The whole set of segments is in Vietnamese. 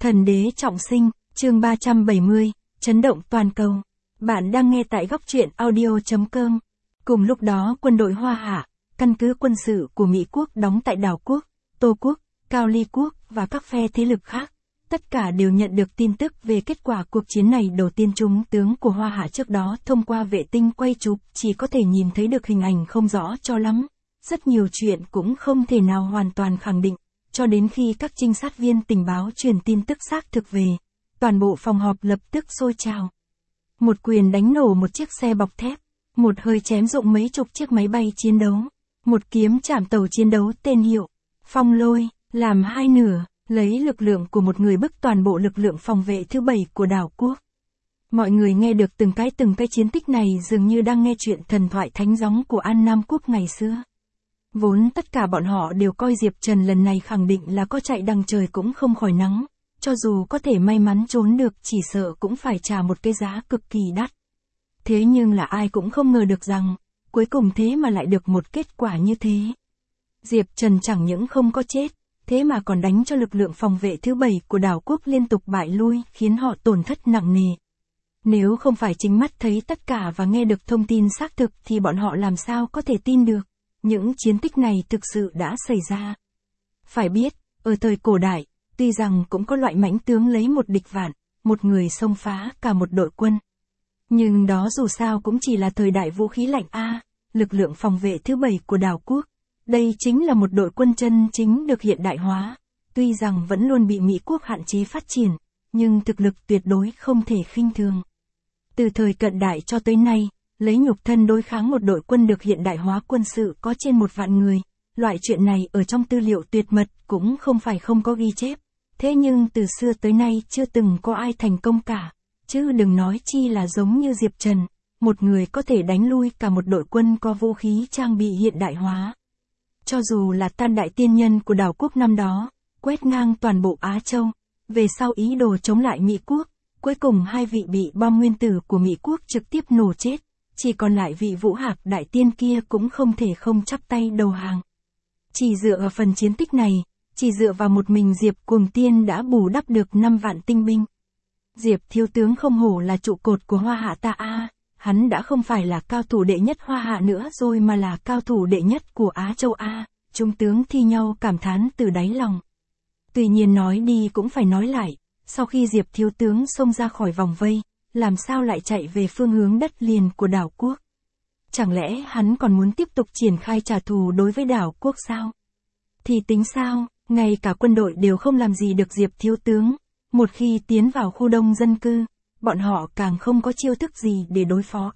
Thần đế trọng sinh, chương 370, chấn động toàn cầu. Bạn đang nghe tại góc truyện audio.com. Cùng lúc đó quân đội Hoa Hạ, căn cứ quân sự của Mỹ quốc đóng tại đảo quốc, Tô quốc, Cao Ly quốc và các phe thế lực khác, tất cả đều nhận được tin tức về kết quả cuộc chiến này. Đầu tiên trung tướng của Hoa Hạ trước đó thông qua vệ tinh quay chụp chỉ có thể nhìn thấy được hình ảnh không rõ cho lắm. Rất nhiều chuyện cũng không thể nào hoàn toàn khẳng định, cho đến khi các trinh sát viên tình báo truyền tin tức xác thực về. Toàn bộ phòng họp lập tức sôi trào. Một quyền đánh nổ một chiếc xe bọc thép, một hơi chém rụng mấy chục chiếc máy bay chiến đấu, một kiếm chạm tàu chiến đấu tên hiệu Phong Lôi, làm hai nửa, lấy lực lượng của một người bức toàn bộ lực lượng phòng vệ thứ 7 của đảo quốc. Mọi người nghe được từng cái chiến tích này dường như đang nghe chuyện thần thoại thánh gióng của An Nam quốc ngày xưa. Vốn tất cả bọn họ đều coi Diệp Trần lần này khẳng định là có chạy đằng trời cũng không khỏi nắng, cho dù có thể may mắn trốn được chỉ sợ cũng phải trả một cái giá cực kỳ đắt. Thế nhưng là ai cũng không ngờ được rằng, cuối cùng thế mà lại được một kết quả như thế. Diệp Trần chẳng những không có chết, thế mà còn đánh cho lực lượng phòng vệ thứ 7 của đảo quốc liên tục bại lui, khiến họ tổn thất nặng nề. Nếu không phải chính mắt thấy tất cả và nghe được thông tin xác thực thì bọn họ làm sao có thể tin được. Những chiến tích này thực sự đã xảy ra. Phải biết, ở thời cổ đại, tuy rằng cũng có loại mãnh tướng lấy một địch vạn, một người xông phá cả một đội quân. Nhưng đó dù sao cũng chỉ là thời đại vũ khí lạnh lực lượng phòng vệ thứ 7 của đảo quốc. Đây chính là một đội quân chân chính được hiện đại hóa. Tuy rằng vẫn luôn bị Mỹ quốc hạn chế phát triển, nhưng thực lực tuyệt đối không thể khinh thường. Từ thời cận đại cho tới nay, lấy nhục thân đối kháng một đội quân được hiện đại hóa quân sự có trên 1 vạn người, loại chuyện này ở trong tư liệu tuyệt mật cũng không phải không có ghi chép. Thế nhưng từ xưa tới nay chưa từng có ai thành công cả, chứ đừng nói chi là giống như Diệp Trần, một người có thể đánh lui cả một đội quân có vũ khí trang bị hiện đại hóa. Cho dù là Tam đại tiên nhân của đảo quốc năm đó, quét ngang toàn bộ Á Châu, về sau ý đồ chống lại Mỹ quốc, cuối cùng 2 vị bị bom nguyên tử của Mỹ quốc trực tiếp nổ chết. Chỉ còn lại vị Vũ Hạc đại tiên kia cũng không thể không chắp tay đầu hàng. Chỉ dựa vào phần chiến tích này, chỉ dựa vào một mình Diệp Cuồng Tiên đã bù đắp được 5 vạn tinh binh. Diệp thiếu tướng không hổ là trụ cột của Hoa Hạ ta hắn đã không phải là cao thủ đệ nhất Hoa Hạ nữa rồi mà là cao thủ đệ nhất của Á Châu Trung tướng thi nhau cảm thán từ đáy lòng. Tuy nhiên nói đi cũng phải nói lại, sau khi Diệp thiếu tướng xông ra khỏi vòng vây, làm sao lại chạy về phương hướng đất liền của đảo quốc? Chẳng lẽ hắn còn muốn tiếp tục triển khai trả thù đối với đảo quốc sao? Thì tính sao, ngay cả quân đội đều không làm gì được Diệp thiếu tướng. Một khi tiến vào khu đông dân cư, bọn họ càng không có chiêu thức gì để đối phó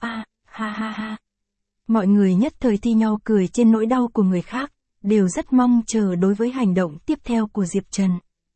ha. Mọi người nhất thời thi nhau cười trên nỗi đau của người khác, đều rất mong chờ đối với hành động tiếp theo của Diệp Trần.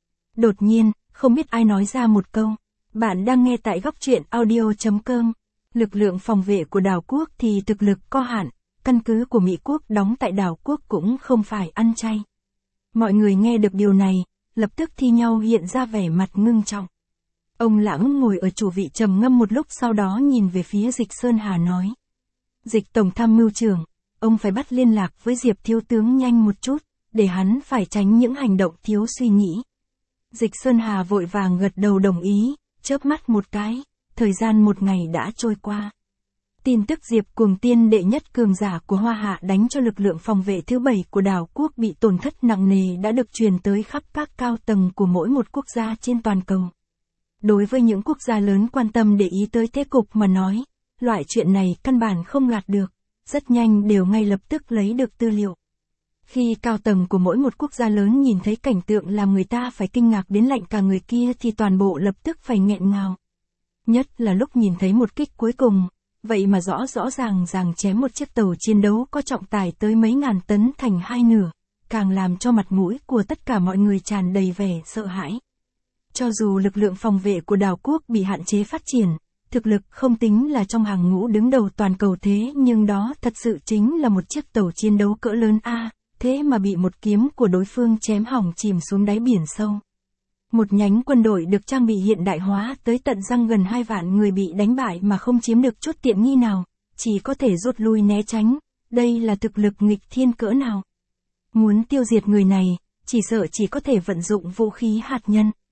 Đột nhiên, không biết ai nói ra một câu. Bạn đang nghe tại góc truyện audio.com. Lực lượng phòng vệ của đảo quốc thì thực lực có hạn, căn cứ của Mỹ quốc đóng tại đảo quốc cũng không phải ăn chay. Mọi người nghe được điều này, lập tức thi nhau hiện ra vẻ mặt ngưng trọng. Ông Lãng ngồi ở chủ vị trầm ngâm một lúc sau đó nhìn về phía Dịch Sơn Hà nói. Dịch tổng tham mưu trưởng, ông phải bắt liên lạc với Diệp thiếu tướng nhanh một chút, để hắn phải tránh những hành động thiếu suy nghĩ. Dịch Sơn Hà vội vàng gật đầu đồng ý. Chớp mắt một cái, thời gian 1 ngày đã trôi qua. Tin tức Diệp Cuồng Tiên đệ nhất cường giả của Hoa Hạ đánh cho lực lượng phòng vệ thứ 7 của đảo quốc bị tổn thất nặng nề đã được truyền tới khắp các cao tầng của mỗi một quốc gia trên toàn cầu. Đối với những quốc gia lớn quan tâm để ý tới thế cục mà nói, loại chuyện này căn bản không gạt được, rất nhanh đều ngay lập tức lấy được tư liệu. Khi cao tầng của mỗi một quốc gia lớn nhìn thấy cảnh tượng làm người ta phải kinh ngạc đến lạnh cả người kia thì toàn bộ lập tức phải nghẹn ngào. Nhất là lúc nhìn thấy một kích cuối cùng, vậy mà rõ ràng chém một chiếc tàu chiến đấu có trọng tải tới mấy ngàn tấn thành 2 nửa, càng làm cho mặt mũi của tất cả mọi người tràn đầy vẻ sợ hãi. Cho dù lực lượng phòng vệ của đảo quốc bị hạn chế phát triển, thực lực không tính là trong hàng ngũ đứng đầu toàn cầu thế nhưng đó thật sự chính là một chiếc tàu chiến đấu cỡ lớn thế mà bị một kiếm của đối phương chém hỏng chìm xuống đáy biển sâu. Một nhánh quân đội được trang bị hiện đại hóa tới tận răng gần 2 vạn người bị đánh bại mà không chiếm được chút tiện nghi nào, chỉ có thể rút lui né tránh, đây là thực lực nghịch thiên cỡ nào. Muốn tiêu diệt người này, chỉ sợ chỉ có thể vận dụng vũ khí hạt nhân.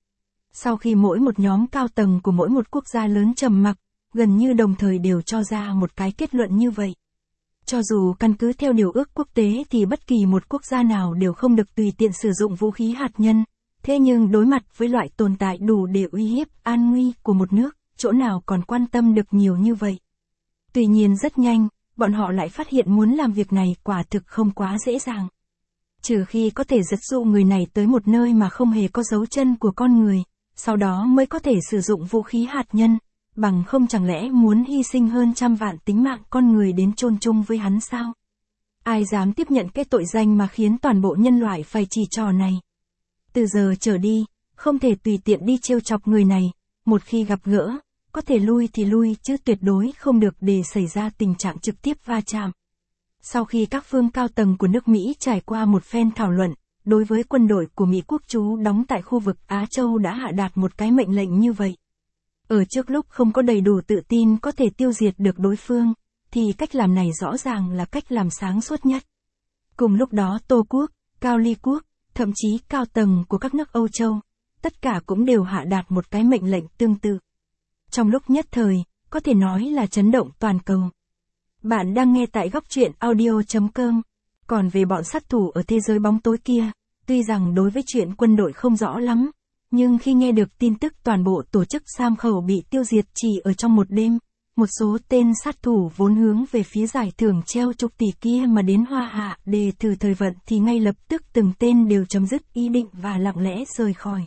Sau khi mỗi một nhóm cao tầng của mỗi một quốc gia lớn trầm mặc, gần như đồng thời đều cho ra một cái kết luận như vậy. Cho dù căn cứ theo điều ước quốc tế thì bất kỳ một quốc gia nào đều không được tùy tiện sử dụng vũ khí hạt nhân, thế nhưng đối mặt với loại tồn tại đủ để uy hiếp an nguy của một nước, chỗ nào còn quan tâm được nhiều như vậy. Tuy nhiên rất nhanh, bọn họ lại phát hiện muốn làm việc này quả thực không quá dễ dàng. Trừ khi có thể dẫn dụ người này tới một nơi mà không hề có dấu chân của con người, sau đó mới có thể sử dụng vũ khí hạt nhân, bằng không chẳng lẽ muốn hy sinh hơn trăm vạn tính mạng con người đến chôn chung với hắn sao? Ai dám tiếp nhận cái tội danh mà khiến toàn bộ nhân loại phải chỉ trò này? Từ giờ trở đi, không thể tùy tiện đi trêu chọc người này, một khi gặp gỡ, có thể lui thì lui chứ tuyệt đối không được để xảy ra tình trạng trực tiếp va chạm. Sau khi các phương cao tầng của nước Mỹ trải qua một phen thảo luận, đối với quân đội của Mỹ quốc trú đóng tại khu vực Á Châu đã hạ đạt một cái mệnh lệnh như vậy. Ở trước lúc không có đầy đủ tự tin có thể tiêu diệt được đối phương, thì cách làm này rõ ràng là cách làm sáng suốt nhất. Cùng lúc đó Tô Quốc, Cao Ly Quốc, thậm chí cao tầng của các nước Âu Châu, tất cả cũng đều hạ đạt một cái mệnh lệnh tương tự. Trong lúc nhất thời, có thể nói là chấn động toàn cầu. Bạn đang nghe tại góc truyện audio.com. Còn về bọn sát thủ ở thế giới bóng tối kia, tuy rằng đối với chuyện quân đội không rõ lắm, nhưng khi nghe được tin tức toàn bộ tổ chức Sam Khẩu bị tiêu diệt chỉ ở trong một đêm, một số tên sát thủ vốn hướng về phía giải thưởng treo chục tỷ kia mà đến Hoa Hạ để thử thời vận thì ngay lập tức từng tên đều chấm dứt ý định và lặng lẽ rời khỏi.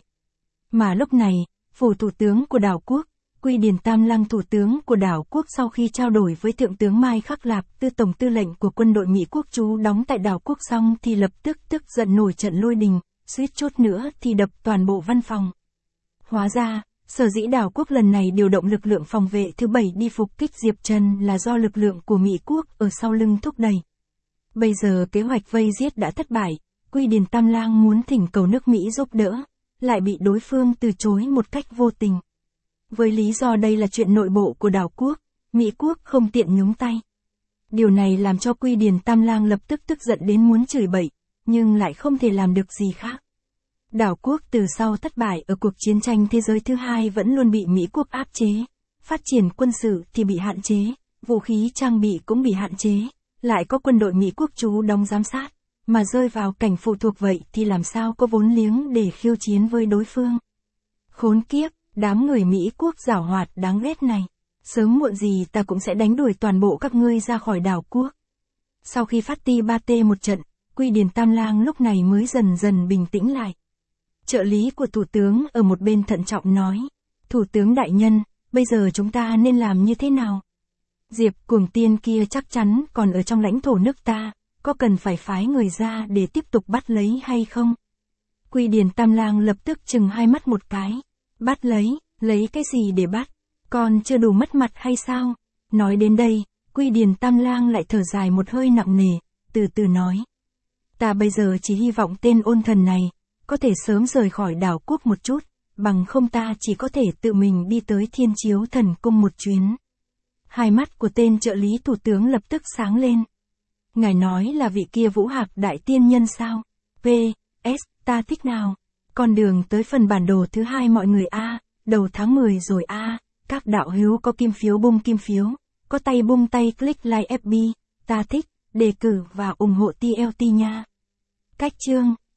Mà lúc này, phủ thủ tướng của đảo quốc, Quy Điền Tam Lăng thủ tướng của đảo quốc sau khi trao đổi với Thượng tướng Mai Khắc Lạp tư tổng tư lệnh của quân đội Mỹ quốc trú đóng tại đảo quốc xong thì lập tức tức giận nổi trận lôi đình, suýt chút nữa thì đập toàn bộ văn phòng. Hóa ra, sở dĩ đảo quốc lần này điều động lực lượng phòng vệ thứ 7 đi phục kích Diệp Trần là do lực lượng của Mỹ quốc ở sau lưng thúc đẩy. Bây giờ kế hoạch vây giết đã thất bại, Quy Điền Tam Lang muốn thỉnh cầu nước Mỹ giúp đỡ, lại bị đối phương từ chối một cách vô tình. Với lý do đây là chuyện nội bộ của đảo quốc, Mỹ quốc không tiện nhúng tay. Điều này làm cho Quy Điền Tam Lang lập tức tức giận đến muốn chửi bậy, nhưng lại không thể làm được gì khác. Đảo quốc từ sau thất bại ở cuộc chiến tranh thế giới thứ hai vẫn luôn bị Mỹ quốc áp chế, phát triển quân sự thì bị hạn chế, vũ khí trang bị cũng bị hạn chế, lại có quân đội Mỹ quốc trú đóng giám sát, mà rơi vào cảnh phụ thuộc vậy thì làm sao có vốn liếng để khiêu chiến với đối phương. Khốn kiếp, đám người Mỹ quốc giảo hoạt đáng ghét này, sớm muộn gì ta cũng sẽ đánh đuổi toàn bộ các ngươi ra khỏi đảo quốc. Sau khi phát ti ba tê một trận, Quy Điền Tam Lang lúc này mới dần dần bình tĩnh lại. Trợ lý của thủ tướng ở một bên thận trọng nói, thủ tướng đại nhân, bây giờ chúng ta nên làm như thế nào? Diệp Cuồng Tiên kia chắc chắn còn ở trong lãnh thổ nước ta, có cần phải phái người ra để tiếp tục bắt lấy hay không? Quy Điền Tam Lang lập tức chừng hai mắt một cái, bắt lấy cái gì để bắt? Còn chưa đủ mất mặt hay sao? Nói đến đây, Quy Điền Tam Lang lại thở dài một hơi nặng nề, từ từ nói. Ta bây giờ chỉ hy vọng tên ôn thần này, có thể sớm rời khỏi đảo quốc một chút, bằng không ta chỉ có thể tự mình đi tới Thiên Chiếu Thần Cung một chuyến. Hai mắt của tên trợ lý thủ tướng lập tức sáng lên. Ngài nói là vị kia Vũ Hạc đại tiên nhân sao? P.S. Ta thích nào? Con đường tới phần bản đồ thứ 2 mọi người a, đầu tháng 10 rồi a, các đạo hữu có kim phiếu bung kim phiếu, có tay bung tay click like FB, ta thích, đề cử và ủng hộ TLT nha. Cách chương